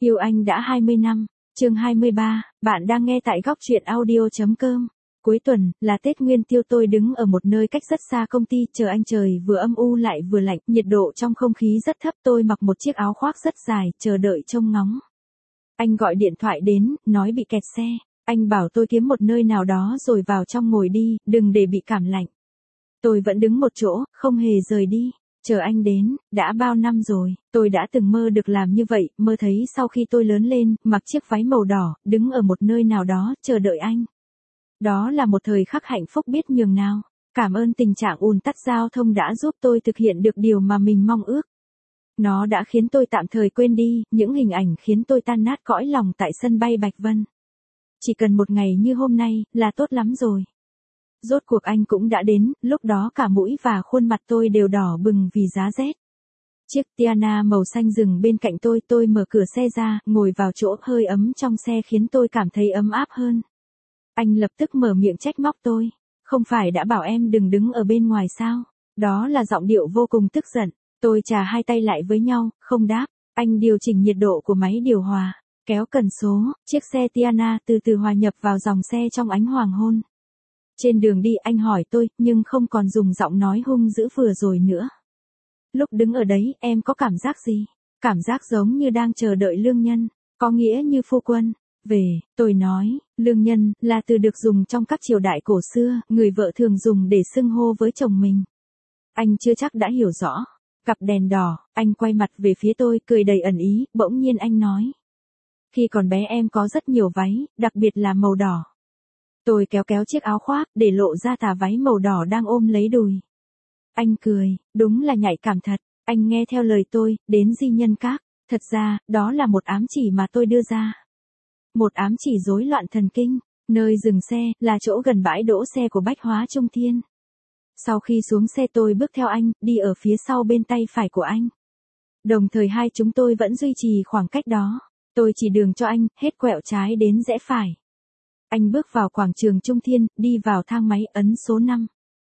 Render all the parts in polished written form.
Yêu anh đã 20 năm, chương 23, bạn đang nghe tại góc truyện audio.com. Cuối tuần, là Tết Nguyên Tiêu, tôi đứng ở một nơi cách rất xa công ty, chờ anh. Trời vừa âm u lại vừa lạnh, nhiệt độ trong không khí rất thấp, tôi mặc một chiếc áo khoác rất dài, chờ đợi trông ngóng. Anh gọi điện thoại đến, nói bị kẹt xe. Anh bảo tôi kiếm một nơi nào đó rồi vào trong ngồi đi, đừng để bị cảm lạnh. Tôi vẫn đứng một chỗ, không hề rời đi. Chờ anh đến, đã bao năm rồi, tôi đã từng mơ được làm như vậy, mơ thấy sau khi tôi lớn lên, mặc chiếc váy màu đỏ, đứng ở một nơi nào đó, chờ đợi anh. Đó là một thời khắc hạnh phúc biết nhường nào. Cảm ơn tình trạng ùn tắc giao thông đã giúp tôi thực hiện được điều mà mình mong ước. Nó đã khiến tôi tạm thời quên đi những hình ảnh khiến tôi tan nát cõi lòng tại sân bay Bạch Vân. Chỉ cần một ngày như hôm nay là tốt lắm rồi. Rốt cuộc anh cũng đã đến, lúc đó cả mũi và khuôn mặt tôi đều đỏ bừng vì giá rét. Chiếc Tiana màu xanh dừng bên cạnh tôi mở cửa xe ra, ngồi vào chỗ, hơi ấm trong xe khiến tôi cảm thấy ấm áp hơn. Anh lập tức mở miệng trách móc tôi, không phải đã bảo em đừng đứng ở bên ngoài sao? Đó là giọng điệu vô cùng tức giận. Tôi chà hai tay lại với nhau, không đáp. Anh điều chỉnh nhiệt độ của máy điều hòa, kéo cần số, chiếc xe Tiana từ từ hòa nhập vào dòng xe trong ánh hoàng hôn. Trên đường đi anh hỏi tôi, nhưng không còn dùng giọng nói hung dữ vừa rồi nữa. Lúc đứng ở đấy, em có cảm giác gì? Cảm giác giống như đang chờ đợi lương nhân, có nghĩa như phu quân. Tôi nói, lương nhân, là từ được dùng trong các triều đại cổ xưa, người vợ thường dùng để xưng hô với chồng mình. Anh chưa chắc đã hiểu rõ. Cặp đèn đỏ, anh quay mặt về phía tôi, cười đầy ẩn ý, bỗng nhiên anh nói. Khi còn bé em có rất nhiều váy, đặc biệt là màu đỏ. Tôi kéo chiếc áo khoác, để lộ ra tà váy màu đỏ đang ôm lấy đùi. Anh cười, đúng là nhạy cảm thật. Anh nghe theo lời tôi, đến Di Nhân Các. Thật ra, đó là một ám chỉ mà tôi đưa ra. Một ám chỉ rối loạn thần kinh. Nơi dừng xe, là chỗ gần bãi đỗ xe của Bách Hóa Trung Thiên. Sau khi xuống xe tôi bước theo anh, đi ở phía sau bên tay phải của anh. Đồng thời hai chúng tôi vẫn duy trì khoảng cách đó. Tôi chỉ đường cho anh, hết quẹo trái đến rẽ phải. Anh bước vào quảng trường Trung Thiên, đi vào thang máy, ấn số 5.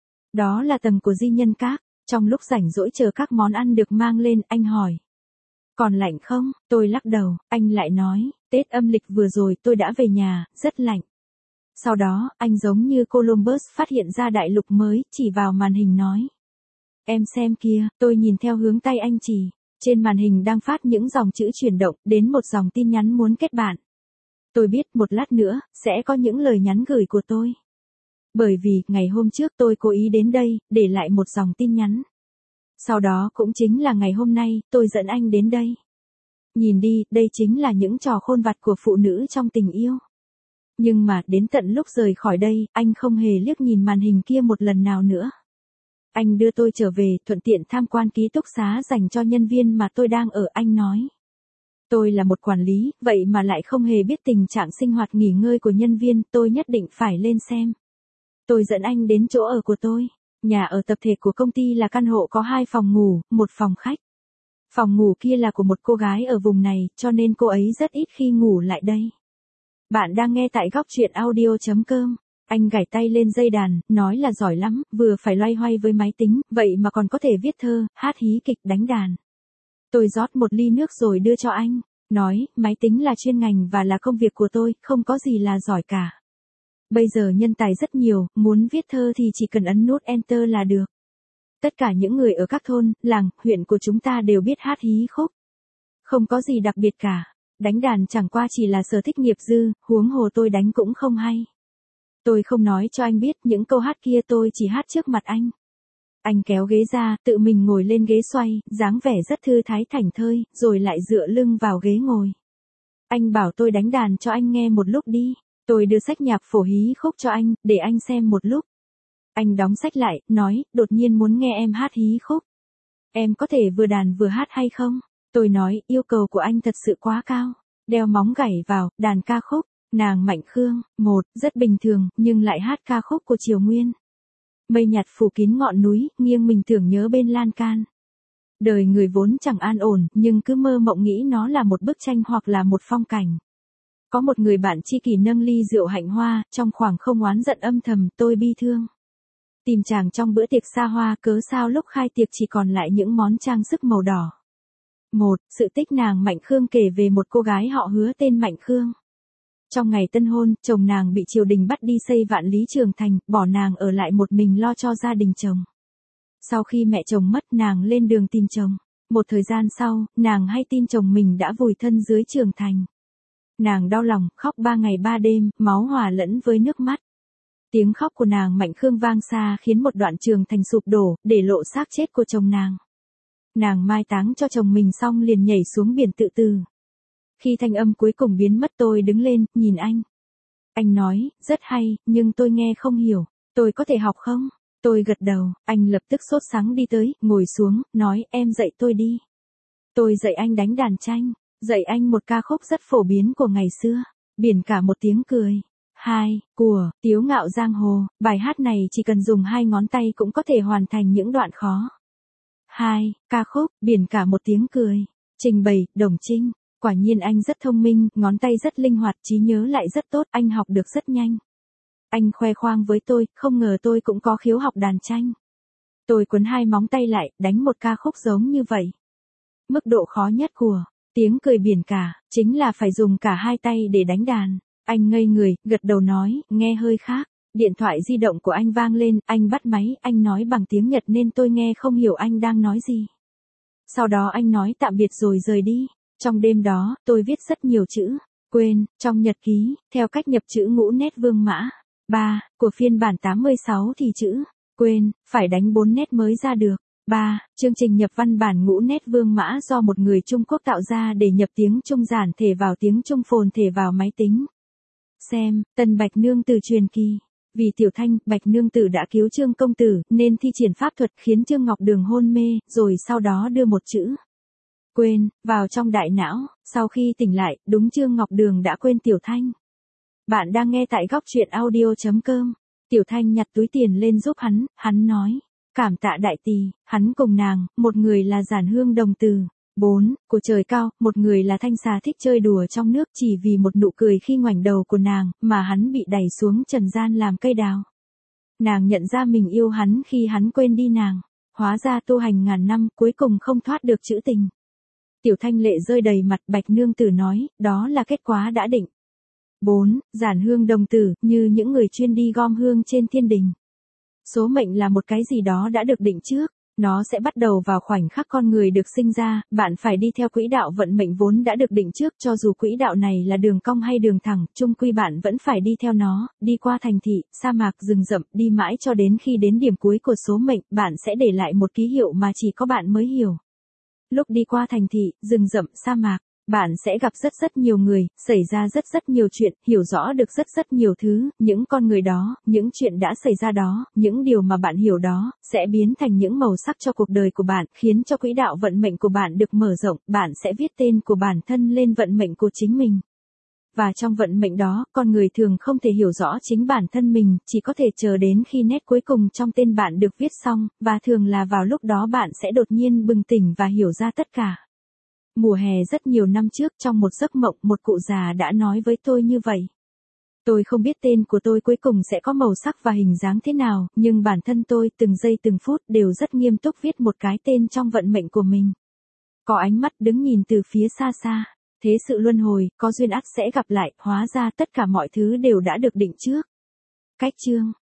Đó là tầng của Di Nhân Các. Trong lúc rảnh rỗi chờ các món ăn được mang lên, anh hỏi. Còn lạnh không? Tôi lắc đầu, anh lại nói, Tết âm lịch vừa rồi tôi đã về nhà, rất lạnh. Sau đó, anh giống như Columbus phát hiện ra đại lục mới, chỉ vào màn hình nói. Em xem kia, tôi nhìn theo hướng tay anh chỉ. Trên màn hình đang phát những dòng chữ chuyển động, đến một dòng tin nhắn muốn kết bạn. Tôi biết một lát nữa, sẽ có những lời nhắn gửi của tôi. Bởi vì, ngày hôm trước tôi cố ý đến đây, để lại một dòng tin nhắn. Sau đó cũng chính là ngày hôm nay, tôi dẫn anh đến đây. Nhìn đi, đây chính là những trò khôn vặt của phụ nữ trong tình yêu. Nhưng mà, đến tận lúc rời khỏi đây, anh không hề liếc nhìn màn hình kia một lần nào nữa. Anh đưa tôi trở về, thuận tiện tham quan ký túc xá dành cho nhân viên mà tôi đang ở, anh nói. Tôi là một quản lý, vậy mà lại không hề biết tình trạng sinh hoạt nghỉ ngơi của nhân viên, tôi nhất định phải lên xem. Tôi dẫn anh đến chỗ ở của tôi. Nhà ở tập thể của công ty là căn hộ có 2 phòng ngủ, 1 phòng khách. Phòng ngủ kia là của một cô gái ở vùng này, cho nên cô ấy rất ít khi ngủ lại đây. Bạn đang nghe tại góc truyện audio.com. Anh gảy tay lên dây đàn, nói là giỏi lắm, vừa phải loay hoay với máy tính, vậy mà còn có thể viết thơ, hát hí kịch, đánh đàn. Tôi rót một ly nước rồi đưa cho anh, nói, máy tính là chuyên ngành và là công việc của tôi, không có gì là giỏi cả. Bây giờ nhân tài rất nhiều, muốn viết thơ thì chỉ cần ấn nút Enter là được. Tất cả những người ở các thôn, làng, huyện của chúng ta đều biết hát hí khúc. Không có gì đặc biệt cả. Đánh đàn chẳng qua chỉ là sở thích nghiệp dư, huống hồ tôi đánh cũng không hay. Tôi không nói cho anh biết những câu hát kia, tôi chỉ hát trước mặt anh. Anh kéo ghế ra, tự mình ngồi lên ghế xoay, dáng vẻ rất thư thái thảnh thơi, rồi lại dựa lưng vào ghế ngồi. Anh bảo tôi đánh đàn cho anh nghe một lúc đi. Tôi đưa sách nhạc phổ hí khúc cho anh, để anh xem một lúc. Anh đóng sách lại, nói, đột nhiên muốn nghe em hát hí khúc. Em có thể vừa đàn vừa hát hay không? Tôi nói, yêu cầu của anh thật sự quá cao. Đeo móng gảy vào, đàn ca khúc, nàng Mạnh Khương, rất bình thường, nhưng lại hát ca khúc của Triều Nguyên. Mây nhạt phủ kín ngọn núi, nghiêng mình tưởng nhớ bên lan can. Đời người vốn chẳng an ổn, nhưng cứ mơ mộng nghĩ nó là một bức tranh hoặc là một phong cảnh. Có một người bạn tri kỷ nâng ly rượu hạnh hoa, trong khoảng không oán giận âm thầm, tôi bi thương. Tìm chàng trong bữa tiệc xa hoa, cớ sao lúc khai tiệc chỉ còn lại những món trang sức màu đỏ. 1. Sự tích nàng Mạnh Khương kể về một cô gái họ Hứa tên Mạnh Khương. Trong ngày tân hôn, chồng nàng bị triều đình bắt đi xây Vạn Lý Trường Thành, bỏ nàng ở lại một mình lo cho gia đình chồng. Sau khi mẹ chồng mất, nàng lên đường tìm chồng. Một thời gian sau, nàng hay tin chồng mình đã vùi thân dưới Trường Thành. Nàng đau lòng, khóc 3 ngày 3 đêm, máu hòa lẫn với nước mắt. Tiếng khóc của nàng Mạnh Khương vang xa khiến một đoạn Trường Thành sụp đổ, để lộ xác chết của chồng nàng. Nàng mai táng cho chồng mình xong liền nhảy xuống biển tự tử. Khi thanh âm cuối cùng biến mất, tôi đứng lên, nhìn anh. Anh nói, rất hay, nhưng tôi nghe không hiểu, tôi có thể học không? Tôi gật đầu, anh lập tức sốt sắng đi tới, ngồi xuống, nói, em dạy tôi đi. Tôi dạy anh đánh đàn tranh, dạy anh một ca khúc rất phổ biến của ngày xưa, Biển Cả Một Tiếng Cười. 2. Của, Tiếu Ngạo Giang Hồ, bài hát này chỉ cần dùng 2 ngón tay cũng có thể hoàn thành những đoạn khó. 2. Ca khúc, Biển Cả Một Tiếng Cười. Trình bày, Đồng Trinh. Quả nhiên anh rất thông minh, ngón tay rất linh hoạt, trí nhớ lại rất tốt, anh học được rất nhanh. Anh khoe khoang với tôi, không ngờ tôi cũng có khiếu học đàn tranh. Tôi quấn 2 móng tay lại, đánh một ca khúc giống như vậy. Mức độ khó nhất của Tiếng Cười Biển Cả, chính là phải dùng cả 2 tay để đánh đàn. Anh ngây người, gật đầu nói, nghe hơi khác. Điện thoại di động của anh vang lên, anh bắt máy, anh nói bằng tiếng Nhật nên tôi nghe không hiểu anh đang nói gì. Sau đó anh nói tạm biệt rồi rời đi. Trong đêm đó, tôi viết rất nhiều chữ, quên, trong nhật ký, theo cách nhập chữ ngũ nét vương mã. 3. Của phiên bản 86 thì chữ, quên, phải đánh 4 nét mới ra được. 3. Chương trình nhập văn bản ngũ nét vương mã do một người Trung Quốc tạo ra để nhập tiếng Trung giản thể vào tiếng Trung phồn thể vào máy tính. Xem, Tân Bạch Nương Tử truyền kỳ. Vì Tiểu Thanh, Bạch Nương Tử đã cứu Trương Công Tử, nên thi triển pháp thuật khiến Trương Ngọc Đường hôn mê, rồi sau đó đưa một chữ, quên, vào trong đại não. Sau khi tỉnh lại, đúng Trương Ngọc Đường đã quên Tiểu Thanh. Bạn đang nghe tại góc truyện audio.com. Tiểu Thanh nhặt túi tiền lên giúp hắn nói, cảm tạ đại tỷ, hắn cùng nàng, một người là Giản Hương Đồng Tử. 4. Của trời cao, một người là Thanh Xà thích chơi đùa trong nước, chỉ vì một nụ cười khi ngoảnh đầu của nàng, mà hắn bị đẩy xuống trần gian làm cây đào. Nàng nhận ra mình yêu hắn khi hắn quên đi nàng. Hóa ra tu hành ngàn năm, cuối cùng không thoát được chữ tình. Tiểu Thanh lệ rơi đầy mặt, Bạch Nương Tử nói, đó là kết quả đã định. 4. Giản Hương Đồng Tử, như những người chuyên đi gom hương trên thiên đình. Số mệnh là một cái gì đó đã được định trước. Nó sẽ bắt đầu vào khoảnh khắc con người được sinh ra, bạn phải đi theo quỹ đạo vận mệnh vốn đã được định trước, cho dù quỹ đạo này là đường cong hay đường thẳng, chung quy bạn vẫn phải đi theo nó, đi qua thành thị, sa mạc, rừng rậm, đi mãi cho đến khi đến điểm cuối của số mệnh, bạn sẽ để lại một ký hiệu mà chỉ có bạn mới hiểu. Lúc đi qua thành thị, rừng rậm, sa mạc, bạn sẽ gặp rất nhiều người, xảy ra rất nhiều chuyện, hiểu rõ được rất nhiều thứ, những con người đó, những chuyện đã xảy ra đó, những điều mà bạn hiểu đó, sẽ biến thành những màu sắc cho cuộc đời của bạn, khiến cho quỹ đạo vận mệnh của bạn được mở rộng, bạn sẽ viết tên của bản thân lên vận mệnh của chính mình. Và trong vận mệnh đó, con người thường không thể hiểu rõ chính bản thân mình, chỉ có thể chờ đến khi nét cuối cùng trong tên bạn được viết xong, và thường là vào lúc đó bạn sẽ đột nhiên bừng tỉnh và hiểu ra tất cả. Mùa hè rất nhiều năm trước, trong một giấc mộng, một cụ già đã nói với tôi như vậy. Tôi không biết tên của tôi cuối cùng sẽ có màu sắc và hình dáng thế nào, nhưng bản thân tôi từng giây từng phút đều rất nghiêm túc viết một cái tên trong vận mệnh của mình. Có ánh mắt đứng nhìn từ phía xa xa. Thế sự luân hồi, có duyên ắt sẽ gặp lại, hóa ra tất cả mọi thứ đều đã được định trước. Cách chương